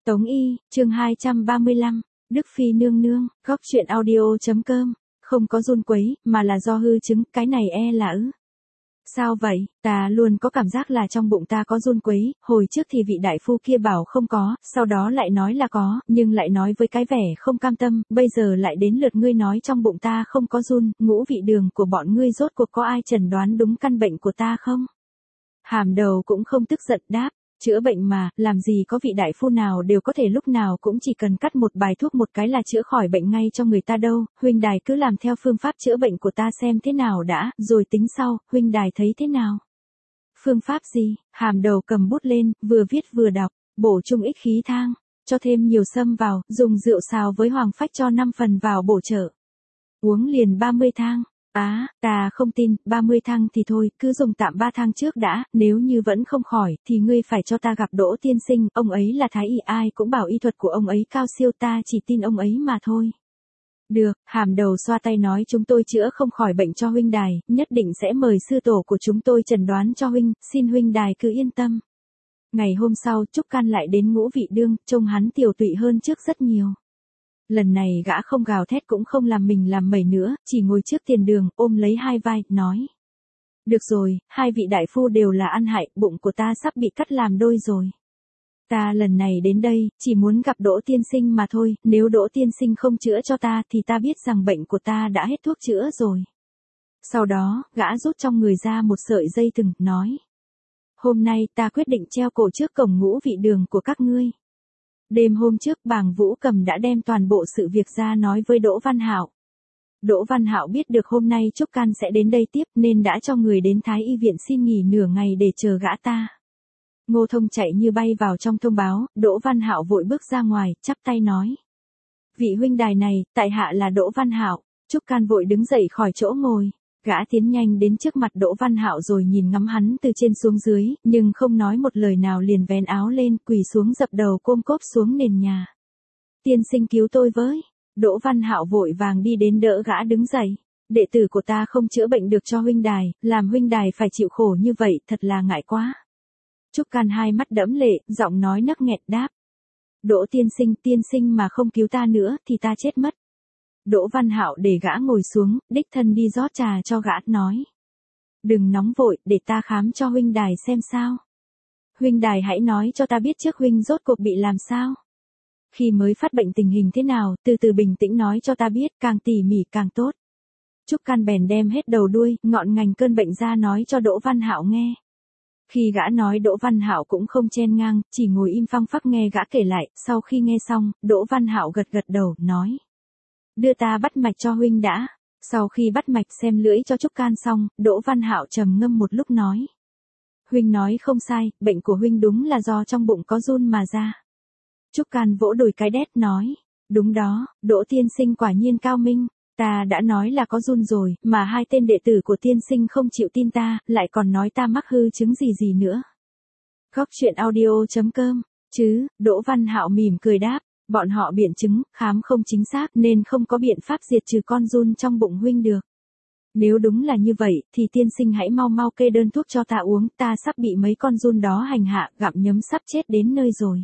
Tống Y, chương 235, Đức Phi nương nương, góc chuyện audio.com, không có run quấy, mà là do hư chứng, cái này là Sao vậy, ta luôn có cảm giác là trong bụng ta có run quấy, hồi trước thì vị đại phu kia bảo không có, sau đó lại nói là có, nhưng lại nói với cái vẻ không cam tâm, bây giờ lại đến lượt ngươi nói trong bụng ta không có run, ngũ vị đường của bọn ngươi rốt cuộc có ai chẩn đoán đúng căn bệnh của ta không? Hàm Đầu cũng không tức giận đáp. Chữa bệnh mà, làm gì có vị đại phu nào đều có thể lúc nào cũng chỉ cần cắt một bài thuốc một cái là chữa khỏi bệnh ngay cho người ta đâu, huynh đài cứ làm theo phương pháp chữa bệnh của ta xem thế nào đã, rồi tính sau, huynh đài thấy thế nào? Phương pháp gì? Hàm Đầu cầm bút lên, vừa viết vừa đọc, bổ trung ích khí thang, cho thêm nhiều sâm vào, dùng rượu xào với hoàng phách cho 5 phần vào bổ trợ. Uống liền 30 thang. Ta không tin, 30 thang thì thôi, cứ dùng tạm 3 thang trước đã, nếu như vẫn không khỏi, thì ngươi phải cho ta gặp Đỗ tiên sinh, ông ấy là thái y, ai cũng bảo y thuật của ông ấy cao siêu, ta chỉ tin ông ấy mà thôi. Được, Hàm Đầu xoa tay nói chúng tôi chữa không khỏi bệnh cho huynh đài, nhất định sẽ mời sư tổ của chúng tôi chẩn đoán cho huynh, xin huynh đài cứ yên tâm. Ngày hôm sau, Trúc Can lại đến Ngũ Vị Đương, trông hắn tiều tụy hơn trước rất nhiều. Lần này gã không gào thét cũng không làm mình làm mẩy nữa, chỉ ngồi trước tiền đường, ôm lấy hai vai, nói. Được rồi, hai vị đại phu đều là ăn hại, bụng của ta sắp bị cắt làm đôi rồi. Ta lần này đến đây, chỉ muốn gặp Đỗ tiên sinh mà thôi, nếu Đỗ tiên sinh không chữa cho ta thì ta biết rằng bệnh của ta đã hết thuốc chữa rồi. Sau đó, gã rút trong người ra một sợi dây thừng, nói. Hôm nay ta quyết định treo cổ trước cổng Ngũ Vị Đường của các ngươi. Đêm hôm trước Bàng Vũ Cầm đã đem toàn bộ sự việc ra nói với Đỗ Văn Hạo. Đỗ Văn Hạo biết được hôm nay Trúc Can sẽ đến đây tiếp nên đã cho người đến Thái Y viện xin nghỉ nửa ngày để chờ gã ta. Ngô Thông chạy như bay vào trong thông báo, Đỗ Văn Hạo vội bước ra ngoài, chắp tay nói. Vị huynh đài này, tại hạ là Đỗ Văn Hạo. Trúc Can vội đứng dậy khỏi chỗ ngồi. Gã tiến nhanh đến trước mặt Đỗ Văn Hạo rồi nhìn ngắm hắn từ trên xuống dưới, nhưng không nói một lời nào liền vén áo lên, quỳ xuống dập đầu côm cốp xuống nền nhà. Tiên sinh cứu tôi với. Đỗ Văn Hạo vội vàng đi đến đỡ gã đứng dậy. Đệ tử của ta không chữa bệnh được cho huynh đài, làm huynh đài phải chịu khổ như vậy, thật là ngại quá. Trúc Can hai mắt đẫm lệ, giọng nói nấc nghẹn đáp. Đỗ tiên sinh mà không cứu ta nữa thì ta chết mất. Đỗ Văn Hạo để gã ngồi xuống, đích thân đi rót trà cho gã, nói. Đừng nóng vội, để ta khám cho huynh đài xem sao. Huynh đài hãy nói cho ta biết trước huynh rốt cuộc bị làm sao. Khi mới phát bệnh tình hình thế nào, từ từ bình tĩnh nói cho ta biết, càng tỉ mỉ càng tốt. Trúc Can bèn đem hết đầu đuôi, ngọn ngành cơn bệnh ra nói cho Đỗ Văn Hạo nghe. Khi gã nói Đỗ Văn Hạo cũng không chen ngang, chỉ ngồi im phăng phắc nghe gã kể lại, sau khi nghe xong, Đỗ Văn Hạo gật gật đầu, nói. Đưa ta bắt mạch cho huynh đã. Sau khi bắt mạch xem lưỡi cho Trúc Can xong, Đỗ Văn Hạo trầm ngâm một lúc nói. Huynh nói không sai, bệnh của huynh đúng là do trong bụng có run mà ra. Trúc Can vỗ đùi cái đét nói. Đúng đó, Đỗ tiên sinh quả nhiên cao minh. Ta đã nói là có run rồi, mà hai tên đệ tử của tiên sinh không chịu tin ta, lại còn nói ta mắc hư chứng gì nữa. Góc chuyện audio.com, chứ, Đỗ Văn Hạo mỉm cười đáp. Bọn họ biện chứng, khám không chính xác nên không có biện pháp diệt trừ con run trong bụng huynh được. Nếu đúng là như vậy, thì tiên sinh hãy mau mau kê đơn thuốc cho ta uống, ta sắp bị mấy con run đó hành hạ, gặm nhấm sắp chết đến nơi rồi.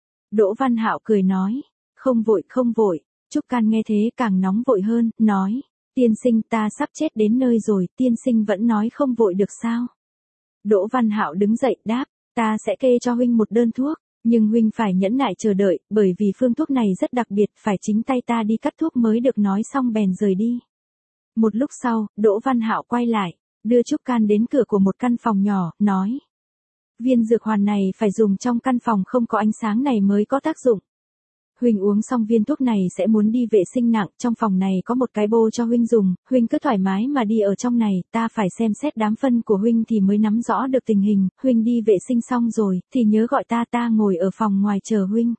Đỗ Văn Hạo cười nói, không vội. Trúc Can nghe thế càng nóng vội hơn, nói, tiên sinh ta sắp chết đến nơi rồi, tiên sinh vẫn nói không vội được sao? Đỗ Văn Hạo đứng dậy đáp, ta sẽ kê cho huynh một đơn thuốc. Nhưng huynh phải nhẫn nại chờ đợi, bởi vì phương thuốc này rất đặc biệt, phải chính tay ta đi cắt thuốc mới được, nói xong bèn rời đi. Một lúc sau, Đỗ Văn Hạo quay lại, đưa Trúc Can đến cửa của một căn phòng nhỏ, nói. Viên dược hoàn này phải dùng trong căn phòng không có ánh sáng này mới có tác dụng. Huynh uống xong viên thuốc này sẽ muốn đi vệ sinh nặng, trong phòng này có một cái bô cho huynh dùng, huynh cứ thoải mái mà đi ở trong này, ta phải xem xét đám phân của huynh thì mới nắm rõ được tình hình, huynh đi vệ sinh xong rồi, thì nhớ gọi ta ngồi ở phòng ngoài chờ huynh.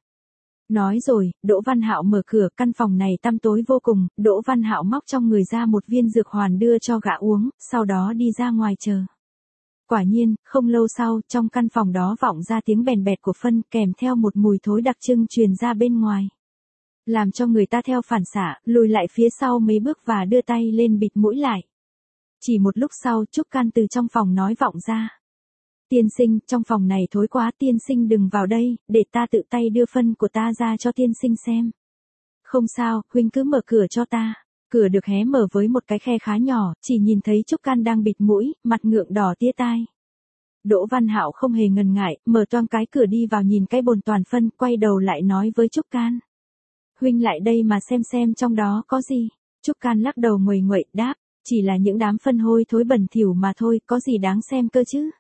Nói rồi, Đỗ Văn Hạo mở cửa, căn phòng này tăm tối vô cùng, Đỗ Văn Hạo móc trong người ra một viên dược hoàn đưa cho gã uống, sau đó đi ra ngoài chờ. Quả nhiên, không lâu sau, trong căn phòng đó vọng ra tiếng bèn bẹt của phân kèm theo một mùi thối đặc trưng truyền ra bên ngoài. Làm cho người ta theo phản xạ, lùi lại phía sau mấy bước và đưa tay lên bịt mũi lại. Chỉ một lúc sau, Trúc Can từ trong phòng nói vọng ra. Tiên sinh, trong phòng này thối quá, tiên sinh đừng vào đây, để ta tự tay đưa phân của ta ra cho tiên sinh xem. Không sao, huynh cứ mở cửa cho ta. Cửa được hé mở với một cái khe khá nhỏ, chỉ nhìn thấy Trúc Can đang bịt mũi, mặt ngượng đỏ tía tai. Đỗ Văn Hạo không hề ngần ngại, mở toang cái cửa đi vào nhìn cái bồn toàn phân, quay đầu lại nói với Trúc Can. Huynh lại đây mà xem trong đó có gì. Trúc Can lắc đầu nguầy nguậy, đáp, chỉ là những đám phân hôi thối bẩn thỉu mà thôi, có gì đáng xem cơ chứ.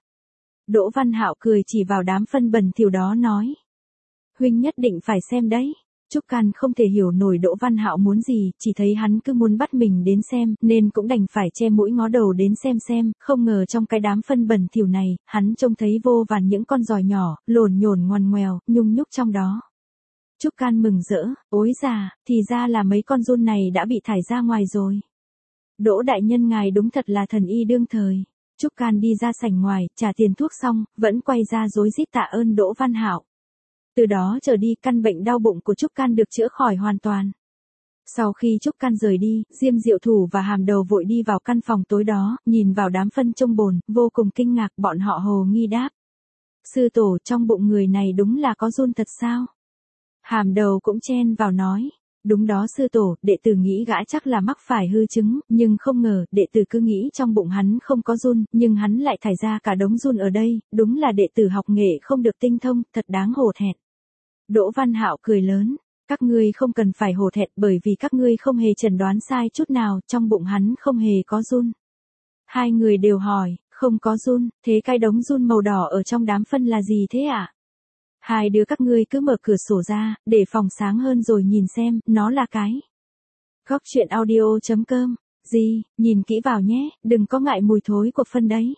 Đỗ Văn Hạo cười chỉ vào đám phân bẩn thỉu đó nói. Huynh nhất định phải xem đấy. Trúc Can không thể hiểu nổi Đỗ Văn Hạo muốn gì, chỉ thấy hắn cứ muốn bắt mình đến xem, nên cũng đành phải che mũi ngó đầu đến xem, không ngờ trong cái đám phân bẩn thỉu này, hắn trông thấy vô vàn những con giòi nhỏ, lổn nhổn ngoằn ngoèo, nhung nhúc trong đó. Trúc Can mừng rỡ, ối già, thì ra là mấy con giun này đã bị thải ra ngoài rồi. Đỗ đại nhân ngài đúng thật là thần y đương thời. Trúc Can đi ra sảnh ngoài, trả tiền thuốc xong, vẫn quay ra rối rít tạ ơn Đỗ Văn Hạo. Từ đó trở đi căn bệnh đau bụng của Trúc Can được chữa khỏi hoàn toàn. Sau khi Trúc Can rời đi, Diêm Diệu Thủ và Hàm Đầu vội đi vào căn phòng tối đó, nhìn vào đám phân trong bồn, vô cùng kinh ngạc, bọn họ hồ nghi đáp. Sư tổ, trong bụng người này đúng là có giun thật sao? Hàm Đầu cũng chen vào nói. Đúng đó sư tổ, đệ tử nghĩ gã chắc là mắc phải hư chứng, nhưng không ngờ, đệ tử cứ nghĩ trong bụng hắn không có giun, nhưng hắn lại thải ra cả đống giun ở đây, đúng là đệ tử học nghệ không được tinh thông, thật đáng hổ thẹn. Đỗ Văn Hạo cười lớn, các ngươi không cần phải hổ thẹn bởi vì các ngươi không hề chẩn đoán sai chút nào, trong bụng hắn không hề có giun. Hai người đều hỏi, không có giun, thế cái đống giun màu đỏ ở trong đám phân là gì thế ạ? Hai đứa các ngươi cứ mở cửa sổ ra, để phòng sáng hơn rồi nhìn xem, nó là cái. Góc truyện audio.com, gì, nhìn kỹ vào nhé, đừng có ngại mùi thối của phân đấy.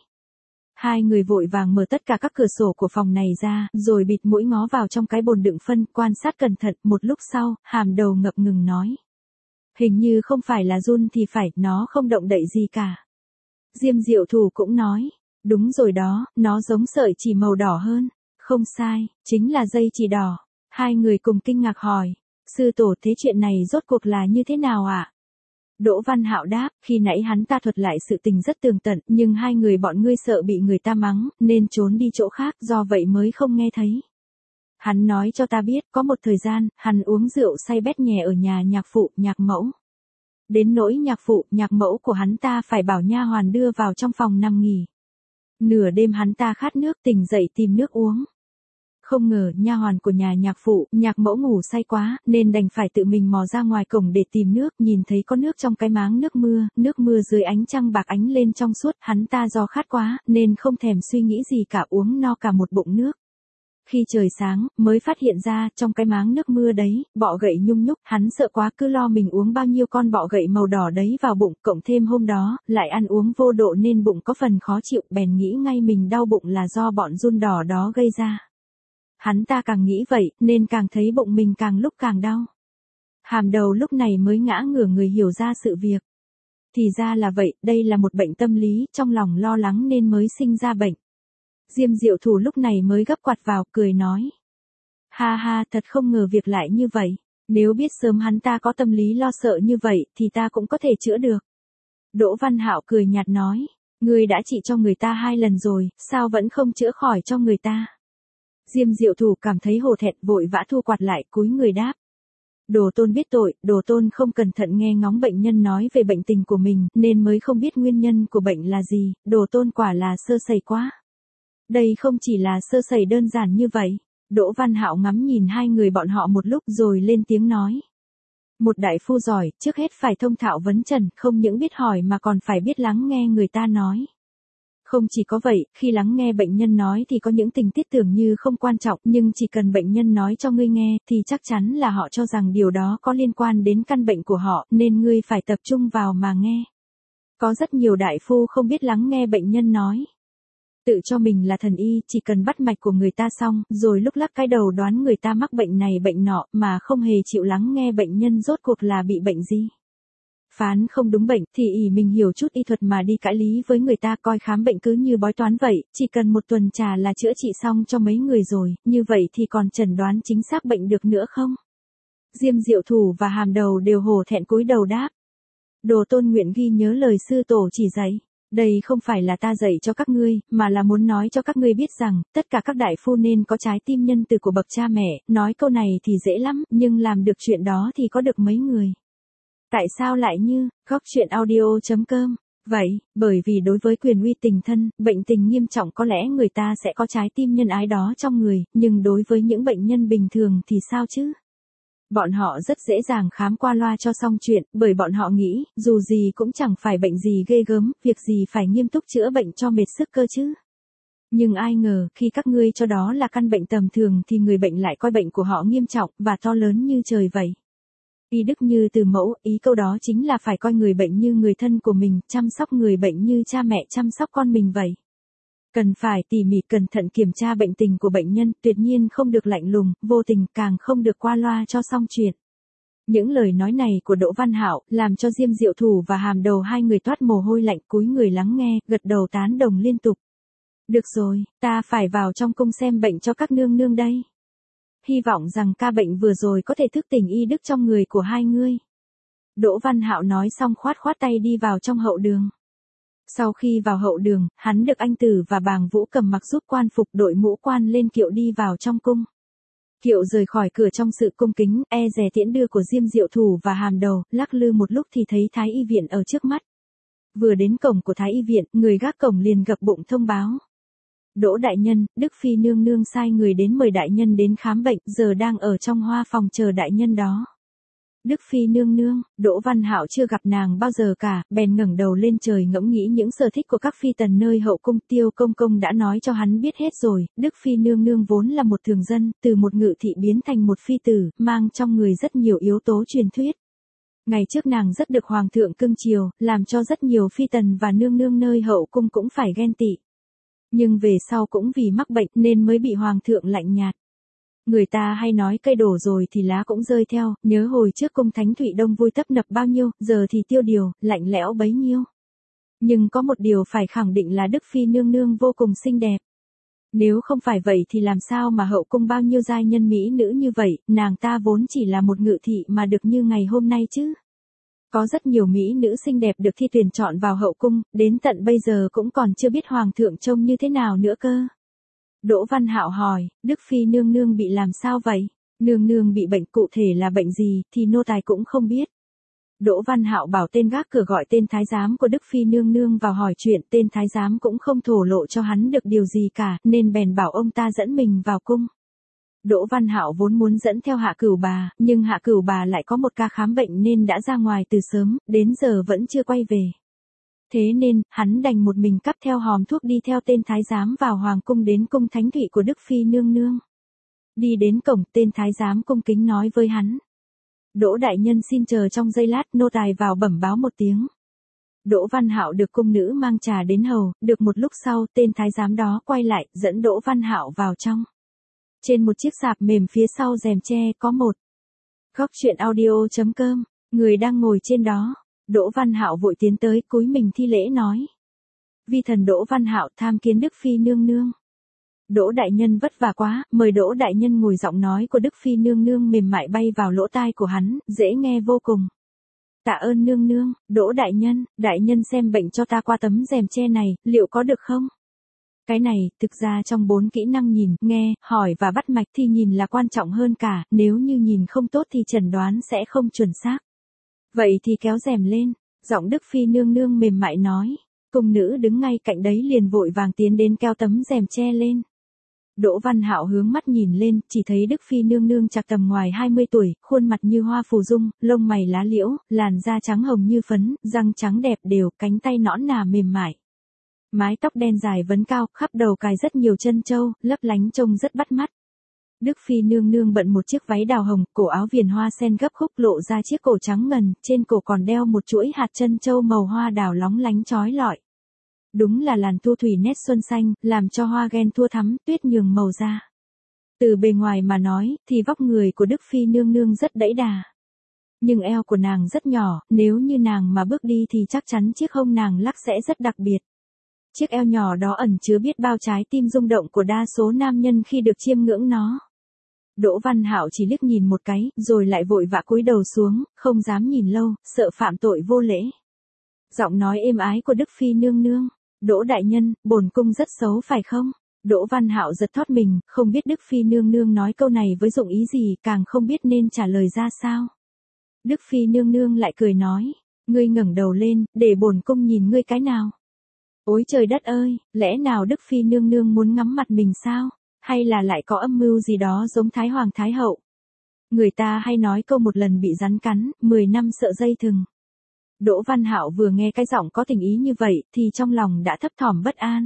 Hai người vội vàng mở tất cả các cửa sổ của phòng này ra, rồi bịt mũi ngó vào trong cái bồn đựng phân, quan sát cẩn thận, một lúc sau, Hàm Đầu ngập ngừng nói. Hình như không phải là giun thì phải, nó không động đậy gì cả. Diêm Diệu Thủ cũng nói, đúng rồi đó, nó giống sợi chỉ màu đỏ hơn. Không sai, chính là dây chỉ đỏ. Hai người cùng kinh ngạc hỏi, sư tổ thế chuyện này rốt cuộc là như thế nào ạ? Đỗ Văn Hạo đáp, khi nãy hắn ta thuật lại sự tình rất tường tận, nhưng hai người bọn ngươi sợ bị người ta mắng, nên trốn đi chỗ khác, do vậy mới không nghe thấy. Hắn nói cho ta biết, có một thời gian, hắn uống rượu say bét nhè ở nhà nhạc phụ, nhạc mẫu. Đến nỗi nhạc phụ, nhạc mẫu của hắn ta phải bảo nha hoàn đưa vào trong phòng nằm nghỉ. Nửa đêm hắn ta khát nước tỉnh dậy tìm nước uống. Không ngờ nha hoàn của nhà nhạc phụ, nhạc mẫu ngủ say quá, nên đành phải tự mình mò ra ngoài cổng để tìm nước, nhìn thấy có nước trong cái máng nước mưa dưới ánh trăng bạc ánh lên trong suốt, hắn ta do khát quá, nên không thèm suy nghĩ gì cả uống no cả một bụng nước. Khi trời sáng, mới phát hiện ra, trong cái máng nước mưa đấy, bọ gậy nhung nhúc, hắn sợ quá cứ lo mình uống bao nhiêu con bọ gậy màu đỏ đấy vào bụng, cộng thêm hôm đó, lại ăn uống vô độ nên bụng có phần khó chịu, bèn nghĩ ngay mình đau bụng là do bọn giun đỏ đó gây ra. Hắn ta càng nghĩ vậy, nên càng thấy bụng mình càng lúc càng đau. Hàm Đầu lúc này mới ngã ngửa người hiểu ra sự việc. Thì ra là vậy, đây là một bệnh tâm lý, trong lòng lo lắng nên mới sinh ra bệnh. Diêm Diệu Thủ lúc này mới gấp quạt vào, cười nói. Ha ha, thật không ngờ việc lại như vậy. Nếu biết sớm hắn ta có tâm lý lo sợ như vậy, thì ta cũng có thể chữa được. Đỗ Văn Hạo cười nhạt nói. Ngươi đã trị cho người ta 2 lần rồi, sao vẫn không chữa khỏi cho người ta? Diêm Diệu Thủ cảm thấy hổ thẹn, vội vã thu quạt lại, cúi người đáp. Đồ tôn biết tội, đồ tôn không cẩn thận nghe ngóng bệnh nhân nói về bệnh tình của mình, nên mới không biết nguyên nhân của bệnh là gì, đồ tôn quả là sơ sẩy quá. Đây không chỉ là sơ sẩy đơn giản như vậy. Đỗ Văn Hạo ngắm nhìn hai người bọn họ một lúc rồi lên tiếng nói. Một đại phu giỏi, trước hết phải thông thạo vấn trần, không những biết hỏi mà còn phải biết lắng nghe người ta nói. Không chỉ có vậy, khi lắng nghe bệnh nhân nói thì có những tình tiết tưởng như không quan trọng, nhưng chỉ cần bệnh nhân nói cho ngươi nghe, thì chắc chắn là họ cho rằng điều đó có liên quan đến căn bệnh của họ, nên ngươi phải tập trung vào mà nghe. Có rất nhiều đại phu không biết lắng nghe bệnh nhân nói. Tự cho mình là thần y, chỉ cần bắt mạch của người ta xong, rồi lúc lắc cái đầu đoán người ta mắc bệnh này bệnh nọ, mà không hề chịu lắng nghe bệnh nhân rốt cuộc là bị bệnh gì. Phán không đúng bệnh, thì ỷ mình hiểu chút y thuật mà đi cãi lý với người ta, coi khám bệnh cứ như bói toán vậy, chỉ cần một tuần trà là chữa trị xong cho mấy người rồi, như vậy thì còn chẩn đoán chính xác bệnh được nữa không? Diêm Diệu Thủ và Hàm Đầu đều hổ thẹn cúi đầu đáp. Đồ tôn nguyện ghi nhớ lời sư tổ chỉ dạy. Đây không phải là ta dạy cho các ngươi, mà là muốn nói cho các ngươi biết rằng, tất cả các đại phu nên có trái tim nhân từ của bậc cha mẹ, nói câu này thì dễ lắm, nhưng làm được chuyện đó thì có được mấy người. Tại sao lại như, góc chuyện audio.com? Vậy, bởi vì đối với quyền uy tình thân, bệnh tình nghiêm trọng có lẽ người ta sẽ có trái tim nhân ái đó trong người, nhưng đối với những bệnh nhân bình thường thì sao chứ? Bọn họ rất dễ dàng khám qua loa cho xong chuyện, bởi bọn họ nghĩ, dù gì cũng chẳng phải bệnh gì ghê gớm, việc gì phải nghiêm túc chữa bệnh cho mệt sức cơ chứ. Nhưng ai ngờ, khi các ngươi cho đó là căn bệnh tầm thường thì người bệnh lại coi bệnh của họ nghiêm trọng và to lớn như trời vậy. Y đức như từ mẫu, ý câu đó chính là phải coi người bệnh như người thân của mình, chăm sóc người bệnh như cha mẹ chăm sóc con mình vậy. Cần phải tỉ mỉ cẩn thận kiểm tra bệnh tình của bệnh nhân, tuyệt nhiên không được lạnh lùng, vô tình, càng không được qua loa cho xong chuyện. Những lời nói này của Đỗ Văn Hạo làm cho Diêm Diệu Thủ và Hàm Đầu hai người toát mồ hôi lạnh, cúi người lắng nghe, gật đầu tán đồng liên tục. Được rồi, ta phải vào trong cung xem bệnh cho các nương nương đây. Hy vọng rằng ca bệnh vừa rồi có thể thức tỉnh y đức trong người của hai ngươi. Đỗ Văn Hạo nói xong khoát khoát tay đi vào trong hậu đường. Sau khi vào hậu đường, hắn được anh Tử và Bàng Vũ cầm mặc giúp quan phục, đội mũ quan lên kiệu đi vào trong cung. Kiệu rời khỏi cửa trong sự cung kính, dè tiễn đưa của Diêm Diệu Thủ và Hàm Đầu, lắc lư một lúc thì thấy Thái y viện ở trước mắt. Vừa đến cổng của Thái y viện, người gác cổng liền gập bụng thông báo. Đỗ đại nhân, Đức Phi nương nương sai người đến mời đại nhân đến khám bệnh, giờ đang ở trong hoa phòng chờ đại nhân đó. Đức Phi nương nương, Đỗ Văn Hạo chưa gặp nàng bao giờ cả, bèn ngẩng đầu lên trời ngẫm nghĩ những sở thích của các phi tần nơi hậu cung. Tiêu công công đã nói cho hắn biết hết rồi, Đức Phi nương nương vốn là một thường dân, từ một ngự thị biến thành một phi tử, mang trong người rất nhiều yếu tố truyền thuyết. Ngày trước nàng rất được hoàng thượng cưng chiều, làm cho rất nhiều phi tần và nương nương nơi hậu cung cũng phải ghen tị. Nhưng về sau cũng vì mắc bệnh nên mới bị hoàng thượng lạnh nhạt. Người ta hay nói cây đổ rồi thì lá cũng rơi theo, nhớ hồi trước cung Thánh Thụy Đông vui tấp nập bao nhiêu, giờ thì tiêu điều, lạnh lẽo bấy nhiêu. Nhưng có một điều phải khẳng định là Đức Phi nương nương vô cùng xinh đẹp. Nếu không phải vậy thì làm sao mà hậu cung bao nhiêu giai nhân mỹ nữ như vậy, nàng ta vốn chỉ là một ngự thị mà được như ngày hôm nay chứ. Có rất nhiều mỹ nữ xinh đẹp được thi tuyển chọn vào hậu cung, đến tận bây giờ cũng còn chưa biết hoàng thượng trông như thế nào nữa cơ. Đỗ Văn Hạo hỏi, Đức Phi nương nương bị làm sao vậy? Nương nương bị bệnh, cụ thể là bệnh gì thì nô tài cũng không biết. Đỗ Văn Hạo bảo tên gác cửa gọi tên thái giám của Đức Phi nương nương vào hỏi chuyện, tên thái giám cũng không thổ lộ cho hắn được điều gì cả, nên bèn bảo ông ta dẫn mình vào cung. Đỗ Văn Hạo vốn muốn dẫn theo Hạ Cửu bà, nhưng Hạ Cửu bà lại có một ca khám bệnh nên đã ra ngoài từ sớm, đến giờ vẫn chưa quay về. Thế nên, hắn đành một mình cắp theo hòm thuốc đi theo tên thái giám vào hoàng cung đến cung Thánh Thụy của Đức Phi nương nương. Đi đến cổng, tên thái giám cung kính nói với hắn. Đỗ đại nhân xin chờ trong giây lát, nô tài vào bẩm báo một tiếng. Đỗ Văn Hạo được cung nữ mang trà đến hầu, được một lúc sau, tên thái giám đó quay lại, dẫn Đỗ Văn Hạo vào trong. Trên một chiếc sạp mềm phía sau rèm tre có một góc chuyện audio.com, người đang ngồi trên đó. Đỗ Văn Hạo vội tiến tới, cúi mình thi lễ nói. Vi thần Đỗ Văn Hạo tham kiến Đức Phi nương nương. Đỗ đại nhân vất vả quá, mời Đỗ đại nhân ngồi. Giọng nói của Đức Phi nương nương mềm mại bay vào lỗ tai của hắn, dễ nghe vô cùng. Tạ ơn nương nương, Đỗ đại nhân xem bệnh cho ta qua tấm rèm tre này, liệu có được không? Cái này, thực ra trong 4 kỹ năng nhìn, nghe, hỏi và bắt mạch thì nhìn là quan trọng hơn cả, nếu như nhìn không tốt thì chẩn đoán sẽ không chuẩn xác. Vậy thì kéo rèm lên, giọng Đức Phi nương nương mềm mại nói. Cung nữ đứng ngay cạnh đấy liền vội vàng tiến đến kéo tấm rèm che lên. Đỗ Văn Hạo hướng mắt nhìn lên, chỉ thấy Đức Phi nương nương chạc tầm ngoài 20 tuổi, khuôn mặt như hoa phù dung, lông mày lá liễu, làn da trắng hồng như phấn, răng trắng đẹp đều, cánh tay nõn nà mềm mại. Mái tóc đen dài vấn cao, khắp đầu cài rất nhiều chân châu, lấp lánh trông rất bắt mắt. Đức Phi nương nương bận một chiếc váy đào hồng, cổ áo viền hoa sen gấp khúc lộ ra chiếc cổ trắng ngần, trên cổ còn đeo một chuỗi hạt chân châu màu hoa đào lóng lánh chói lọi. Đúng là làn thu thủy nét xuân xanh, làm cho hoa ghen thua thắm, tuyết nhường màu da. Từ bề ngoài mà nói, thì vóc người của Đức Phi nương nương rất đẫy đà. Nhưng eo của nàng rất nhỏ, nếu như nàng mà bước đi thì chắc chắn chiếc hông nàng lắc sẽ rất đặc biệt. Chiếc eo nhỏ đó ẩn chứa biết bao trái tim rung động của đa số nam nhân khi được chiêm ngưỡng nó. Đỗ Văn Hạo chỉ liếc nhìn một cái, rồi lại vội vã cúi đầu xuống, không dám nhìn lâu, sợ phạm tội vô lễ. Giọng nói êm ái của Đức Phi nương nương. Đỗ đại nhân, bổn cung rất xấu phải không? Đỗ Văn Hạo giật thót mình, không biết Đức Phi nương nương nói câu này với dụng ý gì, càng không biết nên trả lời ra sao. Đức Phi nương nương lại cười nói, ngươi ngẩng đầu lên, để bổn cung nhìn ngươi cái nào. Ôi trời đất ơi, lẽ nào Đức Phi nương nương muốn ngắm mặt mình sao? Hay là lại có âm mưu gì đó giống Thái Hoàng Thái Hậu? Người ta hay nói câu một lần bị rắn cắn, 10 năm sợ dây thừng. Đỗ Văn Hạo vừa nghe cái giọng có tình ý như vậy, thì trong lòng đã thấp thỏm bất an.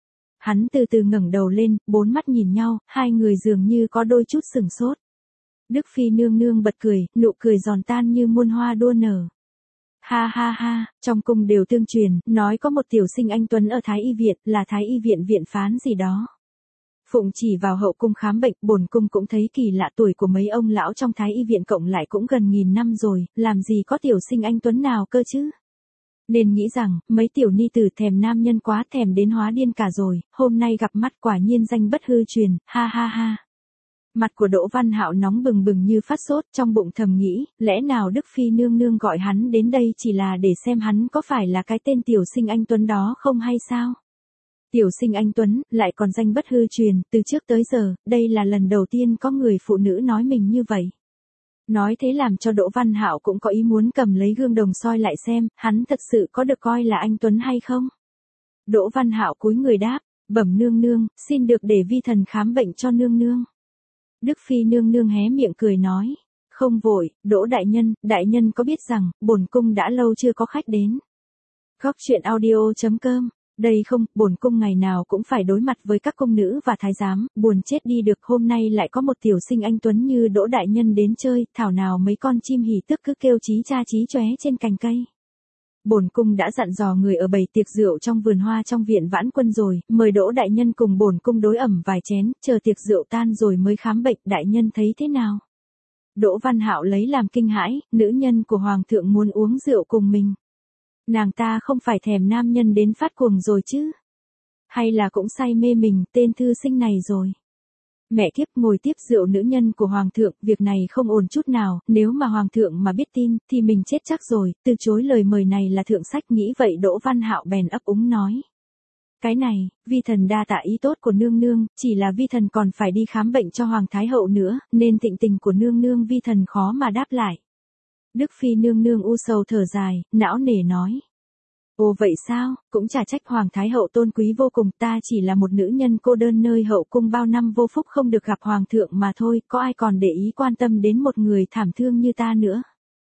Hắn từ từ ngẩng đầu lên, bốn mắt nhìn nhau, hai người dường như có đôi chút sửng sốt. Đức Phi nương nương bật cười, nụ cười giòn tan như muôn hoa đua nở. Ha ha ha, trong cung đều tương truyền, nói có một tiểu sinh anh tuấn ở Thái Y Viện, là Thái Y Viện viện phán gì đó. Phụng chỉ vào hậu cung khám bệnh, bổn cung cũng thấy kỳ lạ, tuổi của mấy ông lão trong Thái Y Viện cộng lại cũng gần 1000 năm rồi, làm gì có tiểu sinh anh tuấn nào cơ chứ? Nên nghĩ rằng, mấy tiểu ni tử thèm nam nhân quá, thèm đến hóa điên cả rồi, hôm nay gặp mắt quả nhiên danh bất hư truyền, ha ha ha. Mặt của Đỗ Văn Hạo nóng bừng bừng như phát sốt, trong bụng thầm nghĩ, lẽ nào Đức Phi nương nương gọi hắn đến đây chỉ là để xem hắn có phải là cái tên tiểu sinh anh tuấn đó không hay sao? Tiểu sinh anh tuấn, lại còn danh bất hư truyền, từ trước tới giờ, đây là lần đầu tiên có người phụ nữ nói mình như vậy. Nói thế làm cho Đỗ Văn Hạo cũng có ý muốn cầm lấy gương đồng soi lại xem, hắn thật sự có được coi là anh tuấn hay không? Đỗ Văn Hạo cúi người đáp, bẩm nương nương, xin được để vi thần khám bệnh cho nương nương. Đức Phi nương nương hé miệng cười nói, không vội, Đỗ đại nhân có biết rằng, bổn cung đã lâu chưa có khách đến. Góc truyện audio.com. Đây không, bổn cung ngày nào cũng phải đối mặt với các cung nữ và thái giám, buồn chết đi được, hôm nay lại có một tiểu sinh anh tuấn như Đỗ đại nhân đến chơi, thảo nào mấy con chim hỉ tức cứ kêu chí cha chí chóe trên cành cây. Bổn cung đã dặn dò người ở bày tiệc rượu trong vườn hoa trong viện Vãn Quân rồi, mời Đỗ đại nhân cùng bổn cung đối ẩm vài chén, chờ tiệc rượu tan rồi mới khám bệnh, đại nhân thấy thế nào? Đỗ Văn Hạo lấy làm kinh hãi, nữ nhân của hoàng thượng muốn uống rượu cùng mình. Nàng ta không phải thèm nam nhân đến phát cuồng rồi chứ? Hay là cũng say mê mình, tên thư sinh này rồi? Mẹ kiếp, ngồi tiếp rượu nữ nhân của hoàng thượng, việc này không ổn chút nào, nếu mà hoàng thượng mà biết tin, thì mình chết chắc rồi, từ chối lời mời này là thượng sách, nghĩ vậy Đỗ Văn Hạo bèn ấp úng nói. Cái này, vi thần đa tạ ý tốt của nương nương, chỉ là vi thần còn phải đi khám bệnh cho hoàng thái hậu nữa, nên thịnh tình của nương nương vi thần khó mà đáp lại. Đức Phi nương nương u sầu thở dài, não nề nói. Ồ vậy sao, cũng chả trách hoàng thái hậu tôn quý vô cùng, ta chỉ là một nữ nhân cô đơn nơi hậu cung bao năm vô phúc không được gặp hoàng thượng mà thôi, có ai còn để ý quan tâm đến một người thảm thương như ta nữa.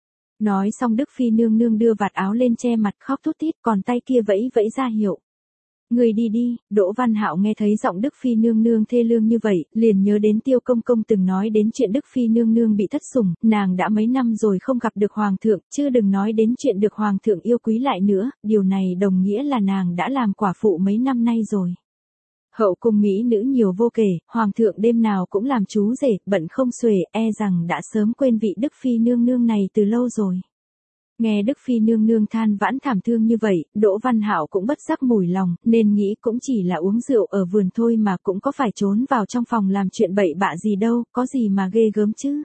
Nói xong Đức Phi nương nương đưa vạt áo lên che mặt khóc thút thít, còn tay kia vẫy vẫy ra hiệu. Người đi đi, Đỗ Văn Hạo nghe thấy giọng Đức Phi nương nương thê lương như vậy, liền nhớ đến Tiêu công công từng nói đến chuyện Đức Phi nương nương bị thất sủng, nàng đã mấy năm rồi không gặp được hoàng thượng, chứ đừng nói đến chuyện được hoàng thượng yêu quý lại nữa, điều này đồng nghĩa là nàng đã làm quả phụ mấy năm nay rồi. Hậu cung mỹ nữ nhiều vô kể, hoàng thượng đêm nào cũng làm chú rể, bận không xuể, e rằng đã sớm quên vị Đức Phi nương nương này từ lâu rồi. Nghe Đức Phi nương nương than vãn thảm thương như vậy, Đỗ Văn Hạo cũng bất giác mủi lòng, nên nghĩ cũng chỉ là uống rượu ở vườn thôi mà cũng có phải trốn vào trong phòng làm chuyện bậy bạ gì đâu, có gì mà ghê gớm chứ.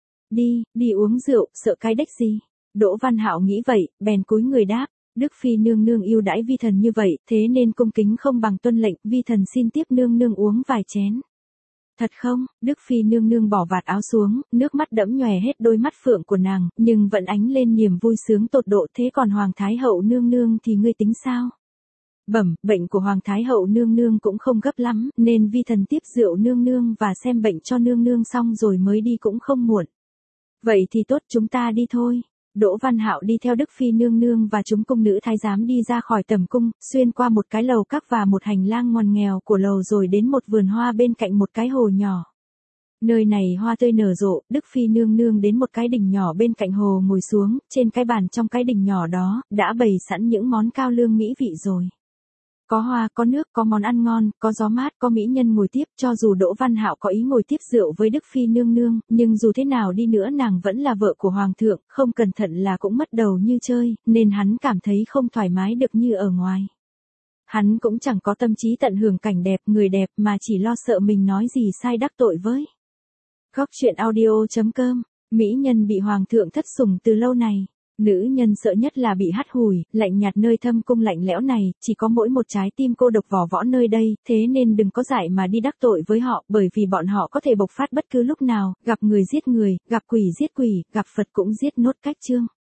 Đi uống rượu, sợ cái đếch gì. Đỗ Văn Hạo nghĩ vậy, bèn cúi người đáp, Đức Phi nương nương yêu đãi vi thần như vậy, thế nên cung kính không bằng tuân lệnh, vi thần xin tiếp nương nương uống vài chén. Thật không, Đức Phi nương nương bỏ vạt áo xuống, nước mắt đẫm nhòe hết đôi mắt phượng của nàng, nhưng vẫn ánh lên niềm vui sướng tột độ, thế còn hoàng thái hậu nương nương thì ngươi tính sao? Bẩm, bệnh của hoàng thái hậu nương nương cũng không gấp lắm, nên vi thần tiếp rượu nương nương và xem bệnh cho nương nương xong rồi mới đi cũng không muộn. Vậy thì tốt, chúng ta đi thôi. Đỗ Văn Hạo đi theo Đức Phi nương nương và chúng cung nữ thái giám đi ra khỏi tầm cung, xuyên qua một cái lầu các và một hành lang ngoằn nghèo của lầu rồi đến một vườn hoa bên cạnh một cái hồ nhỏ. Nơi này hoa tươi nở rộ, Đức Phi nương nương đến một cái đình nhỏ bên cạnh hồ ngồi xuống, trên cái bàn trong cái đình nhỏ đó, đã bày sẵn những món cao lương mỹ vị rồi. Có hoa, có nước, có món ăn ngon, có gió mát, có mỹ nhân ngồi tiếp, cho dù Đỗ Văn Hạo có ý ngồi tiếp rượu với Đức Phi nương nương, nhưng dù thế nào đi nữa nàng vẫn là vợ của hoàng thượng, không cẩn thận là cũng mất đầu như chơi, nên hắn cảm thấy không thoải mái được như ở ngoài. Hắn cũng chẳng có tâm trí tận hưởng cảnh đẹp, người đẹp mà chỉ lo sợ mình nói gì sai đắc tội với. Góc truyện audio.com, mỹ nhân bị hoàng thượng thất sủng từ lâu này. Nữ nhân sợ nhất là bị hắt hủi, lạnh nhạt nơi thâm cung lạnh lẽo này, chỉ có mỗi một trái tim cô độc vỏ võ nơi đây, thế nên đừng có dại mà đi đắc tội với họ, bởi vì bọn họ có thể bộc phát bất cứ lúc nào, gặp người giết người, gặp quỷ giết quỷ, gặp Phật cũng giết nốt cách chương.